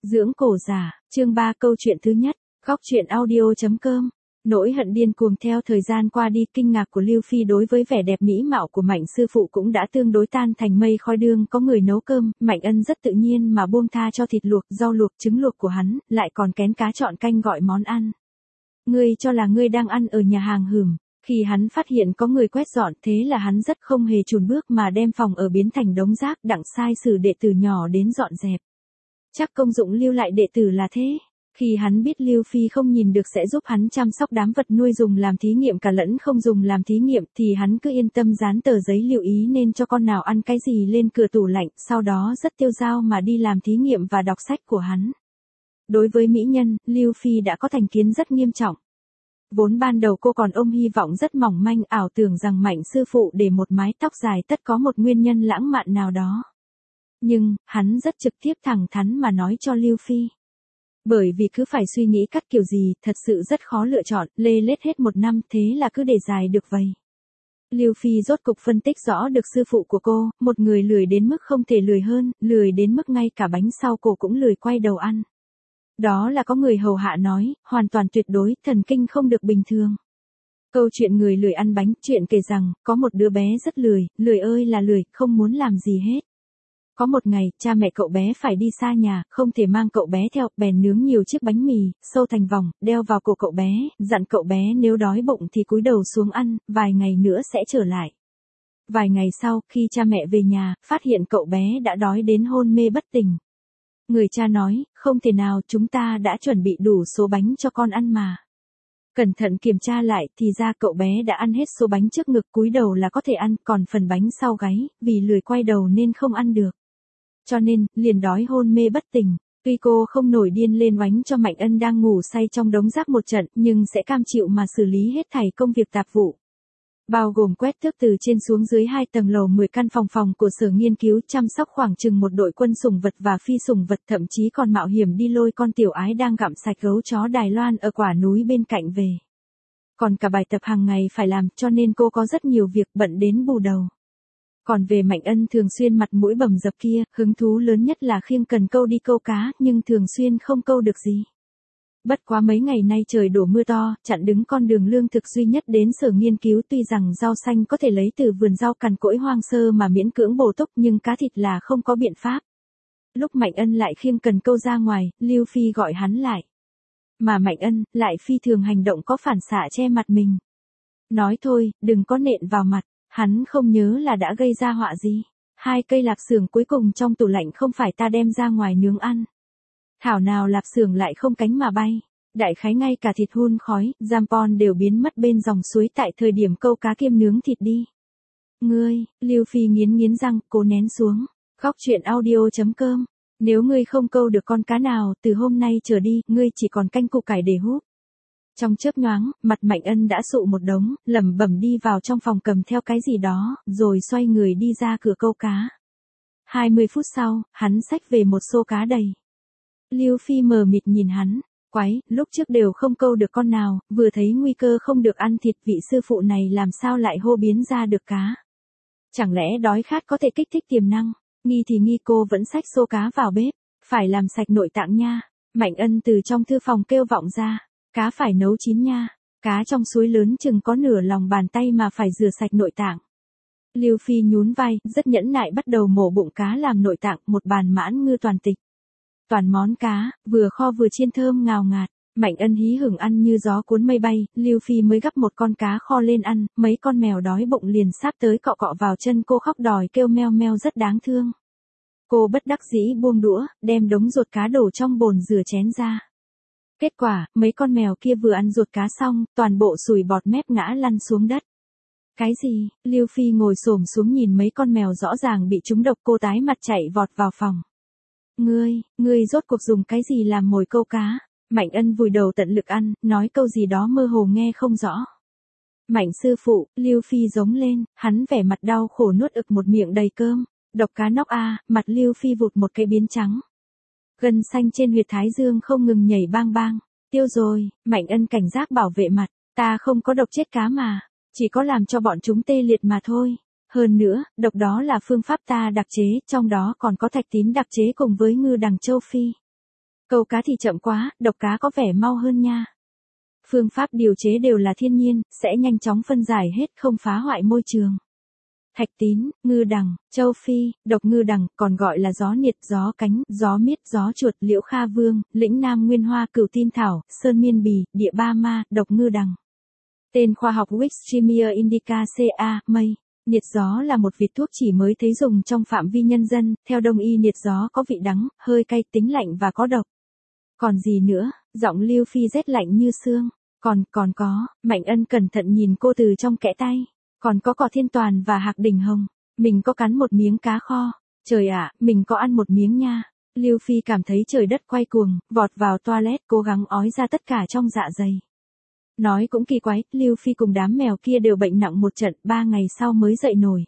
Dưỡng cổ giả, chương 3 câu chuyện thứ nhất, góc truyện audio.com. Nỗi hận điên cuồng theo thời gian qua đi, kinh ngạc của Lưu Phi đối với vẻ đẹp mỹ mạo của Mạnh sư phụ cũng đã tương đối tan thành mây khói. Đương có người nấu cơm, Mạnh Ân rất tự nhiên mà buông tha cho thịt luộc, rau luộc, trứng luộc của hắn, lại còn kén cá chọn canh gọi món ăn. Ngươi cho là ngươi đang ăn ở nhà hàng hửm. Khi hắn phát hiện có người quét dọn, thế là hắn rất không hề chùn bước mà đem phòng ở biến thành đống rác, đặng sai sử đệ tử nhỏ đến dọn dẹp. Chắc công dụng lưu lại đệ tử là thế. Khi hắn biết Lưu Phi không nhìn được sẽ giúp hắn chăm sóc đám vật nuôi dùng làm thí nghiệm cả lẫn không dùng làm thí nghiệm, thì hắn cứ yên tâm dán tờ giấy lưu ý nên cho con nào ăn cái gì lên cửa tủ lạnh, sau đó rất tiêu dao mà đi làm thí nghiệm và đọc sách của hắn. Đối với mỹ nhân, Lưu Phi đã có thành kiến rất nghiêm trọng. Vốn ban đầu cô còn ôm hy vọng rất mỏng manh, ảo tưởng rằng Mạnh sư phụ để một mái tóc dài tất có một nguyên nhân lãng mạn nào đó. Nhưng, hắn rất trực tiếp thẳng thắn mà nói cho Lưu Phi. Bởi vì cứ phải suy nghĩ cắt kiểu gì, thật sự rất khó lựa chọn, lê lết hết một năm, thế là cứ để dài được vậy. Lưu Phi rốt cục phân tích rõ được sư phụ của cô, một người lười đến mức không thể lười hơn, lười đến mức ngay cả bánh sau cổ cũng lười quay đầu ăn. Đó là có người hầu hạ nói, hoàn toàn tuyệt đối, thần kinh không được bình thường. Câu chuyện người lười ăn bánh, chuyện kể rằng, có một đứa bé rất lười ơi là lười, không muốn làm gì hết. Có một ngày, cha mẹ cậu bé phải đi xa nhà, không thể mang cậu bé theo, bèn nướng nhiều chiếc bánh mì, sâu thành vòng, đeo vào cổ cậu bé, dặn cậu bé nếu đói bụng thì cúi đầu xuống ăn, vài ngày nữa sẽ trở lại. Vài ngày sau, khi cha mẹ về nhà, phát hiện cậu bé đã đói đến hôn mê bất tỉnh. Người cha nói, không thể nào, chúng ta đã chuẩn bị đủ số bánh cho con ăn mà. Cẩn thận kiểm tra lại, thì ra cậu bé đã ăn hết số bánh trước ngực, cúi đầu là có thể ăn, còn phần bánh sau gáy, vì lười quay đầu nên không ăn được. Cho nên, liền đói hôn mê bất tỉnh. Tuy cô không nổi điên lên oánh cho Mạnh Ân đang ngủ say trong đống rác một trận, nhưng sẽ cam chịu mà xử lý hết thảy công việc tạp vụ. Bao gồm quét tước từ trên xuống dưới 2 tầng lầu 10 căn phòng của sở nghiên cứu, chăm sóc khoảng chừng một đội quân sủng vật và phi sủng vật, thậm chí còn mạo hiểm đi lôi con tiểu ái đang gặm sạch gấu chó Đài Loan ở quả núi bên cạnh về. Còn cả bài tập hàng ngày phải làm, cho nên cô có rất nhiều việc, bận đến bù đầu. Còn về Mạnh Ân thường xuyên mặt mũi bầm dập kia, hứng thú lớn nhất là khiêng cần câu đi câu cá, nhưng thường xuyên không câu được gì. Bất quá mấy ngày nay trời đổ mưa to, chặn đứng con đường lương thực duy nhất đến sở nghiên cứu. Tuy rằng rau xanh có thể lấy từ vườn rau cằn cỗi hoang sơ mà miễn cưỡng bổ túc, nhưng cá thịt là không có biện pháp. Lúc Mạnh Ân lại khiêng cần câu ra ngoài, Lưu Phi gọi hắn lại. Mà Mạnh Ân lại phi thường hành động có phản xạ che mặt mình. Nói thôi, đừng có nện vào mặt. Hắn không nhớ là đã gây ra họa gì. 2 cây lạp xưởng cuối cùng trong tủ lạnh không phải ta đem ra ngoài nướng ăn. Thảo nào lạp xưởng lại không cánh mà bay. Đại khái ngay cả thịt hun khói, jampon đều biến mất bên dòng suối tại thời điểm câu cá kiêm nướng thịt đi. Ngươi, Lưu Phi nghiến răng, cố nén xuống. Góc truyện audio.com. Nếu ngươi không câu được con cá nào, từ hôm nay trở đi, ngươi chỉ còn canh củ cải để húp. Trong chớp nhoáng, mặt Mạnh Ân đã sụ một đống, lẩm bẩm đi vào trong phòng cầm theo cái gì đó, rồi xoay người đi ra cửa câu cá. 20 phút sau, hắn xách về một xô cá đầy. Lưu Phi mờ mịt nhìn hắn, quái, lúc trước đều không câu được con nào, vừa thấy nguy cơ không được ăn thịt, vị sư phụ này làm sao lại hô biến ra được cá. Chẳng lẽ đói khát có thể kích thích tiềm năng, nghi thì nghi, cô vẫn xách xô cá vào bếp, phải làm sạch nội tạng nha. Mạnh Ân từ trong thư phòng kêu vọng ra. Cá phải nấu chín nha, cá trong suối lớn chừng có nửa lòng bàn tay mà phải rửa sạch nội tạng. Lưu Phi nhún vai, rất nhẫn nại bắt đầu mổ bụng cá làm nội tạng, một bàn mãn ngư toàn tịch. Toàn món cá, vừa kho vừa chiên thơm ngào ngạt, Mạnh Ân hí hửng ăn như gió cuốn mây bay. Lưu Phi mới gắp một con cá kho lên ăn, mấy con mèo đói bụng liền sáp tới cọ cọ vào chân cô khóc đòi kêu meo meo rất đáng thương. Cô bất đắc dĩ buông đũa, đem đống ruột cá đổ trong bồn rửa chén ra. Kết quả, mấy con mèo kia vừa ăn ruột cá xong, toàn bộ sùi bọt mép ngã lăn xuống đất. Cái gì? Lưu Phi ngồi xổm xuống nhìn mấy con mèo rõ ràng bị trúng độc, cô tái mặt chạy vọt vào phòng. Ngươi rốt cuộc dùng cái gì làm mồi câu cá? Mạnh Ân vùi đầu tận lực ăn, nói câu gì đó mơ hồ nghe không rõ. Mạnh sư phụ, Lưu Phi giống lên, hắn vẻ mặt đau khổ nuốt ực một miệng đầy cơm. Độc cá nóc a, mặt Lưu Phi vụt một cái biến trắng. Gân xanh trên huyệt thái dương không ngừng nhảy bang bang. Tiêu rồi, Mạnh Ân cảnh giác bảo vệ mặt, ta không có độc chết cá mà, chỉ có làm cho bọn chúng tê liệt mà thôi. Hơn nữa, độc đó là phương pháp ta đặc chế, trong đó còn có thạch tín đặc chế cùng với ngư đằng châu Phi. Câu cá thì chậm quá, độc cá có vẻ mau hơn nha. Phương pháp điều chế đều là thiên nhiên, sẽ nhanh chóng phân giải hết, không phá hoại môi trường. Thạch tín, ngư đằng, châu phi, độc ngư đằng, còn gọi là gió niệt, gió cánh, gió miết, gió chuột, liễu kha vương, lĩnh nam nguyên hoa, cửu tin thảo, sơn miên bì, địa ba ma, độc ngư đằng. Tên khoa học Wistremia indica ca, mây. Niệt gió là một vịt thuốc chỉ mới thấy dùng trong phạm vi nhân dân, theo đông y niệt gió có vị đắng, hơi cay, tính lạnh và có độc. Còn gì nữa, giọng Lưu Phi rét lạnh như xương. Còn có, Mạnh Ân cẩn thận nhìn cô từ trong kẽ tay. Còn có cỏ thiên toàn và hạc đỉnh hồng. Mình có cắn một miếng cá kho. Trời ạ, mình có ăn một miếng nha. Lưu Phi cảm thấy trời đất quay cuồng, vọt vào toilet cố gắng ói ra tất cả trong dạ dày. Nói cũng kỳ quái, Lưu Phi cùng đám mèo kia đều bệnh nặng một trận, 3 ngày sau mới dậy nổi.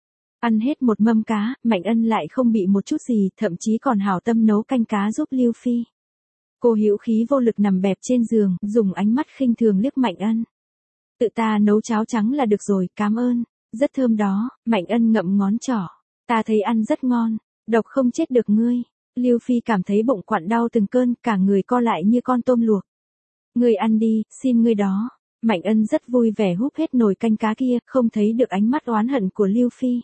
Ăn hết một mâm cá, Mạnh Ân lại không bị một chút gì, thậm chí còn hảo tâm nấu canh cá giúp Lưu Phi. Cô hữu khí vô lực nằm bẹp trên giường, dùng ánh mắt khinh thường liếc Mạnh Ân. Tự ta nấu cháo trắng là được rồi, cảm ơn. Rất thơm đó, Mạnh Ân ngậm ngón trỏ. Ta thấy ăn rất ngon, độc không chết được ngươi. Lưu Phi cảm thấy bụng quặn đau từng cơn, cả người co lại như con tôm luộc. Ngươi ăn đi, xin ngươi đó. Mạnh Ân rất vui vẻ húp hết nồi canh cá kia, không thấy được ánh mắt oán hận của Lưu Phi.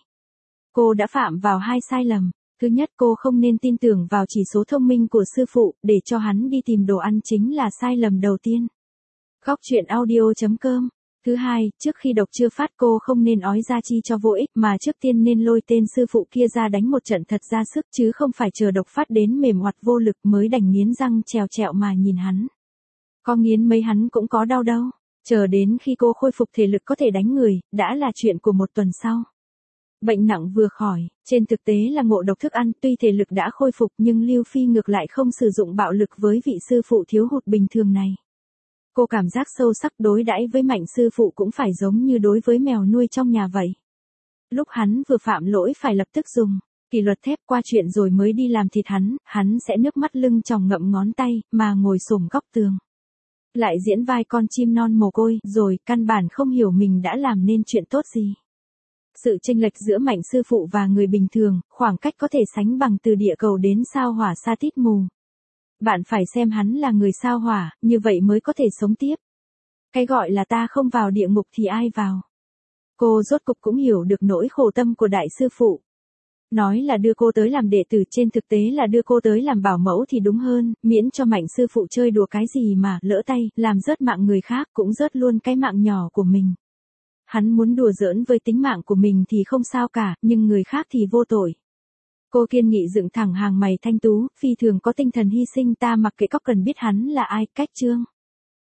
Cô đã phạm vào 2 sai lầm. Thứ nhất, cô không nên tin tưởng vào chỉ số thông minh của sư phụ, để cho hắn đi tìm đồ ăn chính là sai lầm đầu tiên. Góc truyện audio.com. Thứ hai, trước khi độc chưa phát cô không nên ói ra chi cho vô ích, mà trước tiên nên lôi tên sư phụ kia ra đánh một trận thật ra sức, chứ không phải chờ độc phát đến mềm oặt vô lực mới đành nghiến răng trèo trẹo mà nhìn hắn. Có nghiến mấy hắn cũng có đau đâu. Chờ đến khi cô khôi phục thể lực có thể đánh người, đã là chuyện của một tuần sau. Bệnh nặng vừa khỏi, trên thực tế là ngộ độc thức ăn, tuy thể lực đã khôi phục nhưng Lưu Phi ngược lại không sử dụng bạo lực với vị sư phụ thiếu hụt bình thường này. Cô cảm giác sâu sắc đối đãi với Mạnh sư phụ cũng phải giống như đối với mèo nuôi trong nhà vậy. Lúc hắn vừa phạm lỗi phải lập tức dùng kỷ luật thép, qua chuyện rồi mới đi làm thịt hắn sẽ nước mắt lưng tròng ngậm ngón tay, mà ngồi xổm góc tường. Lại diễn vai con chim non mồ côi, rồi căn bản không hiểu mình đã làm nên chuyện tốt gì. Sự chênh lệch giữa Mạnh sư phụ và người bình thường, khoảng cách có thể sánh bằng từ địa cầu đến sao hỏa sa tít mù. Bạn phải xem hắn là người sao hỏa, như vậy mới có thể sống tiếp. Cái gọi là ta không vào địa ngục thì ai vào. Cô rốt cục cũng hiểu được nỗi khổ tâm của đại sư phụ. Nói là đưa cô tới làm đệ tử, trên thực tế là đưa cô tới làm bảo mẫu thì đúng hơn, miễn cho Mạnh sư phụ chơi đùa cái gì mà lỡ tay, làm rớt mạng người khác cũng rớt luôn cái mạng nhỏ của mình. Hắn muốn đùa giỡn với tính mạng của mình thì không sao cả, nhưng người khác thì vô tội. Cô kiên nghị dựng thẳng hàng mày thanh tú, phi thường có tinh thần hy sinh, ta mặc kệ có cần biết hắn là ai, cách chương.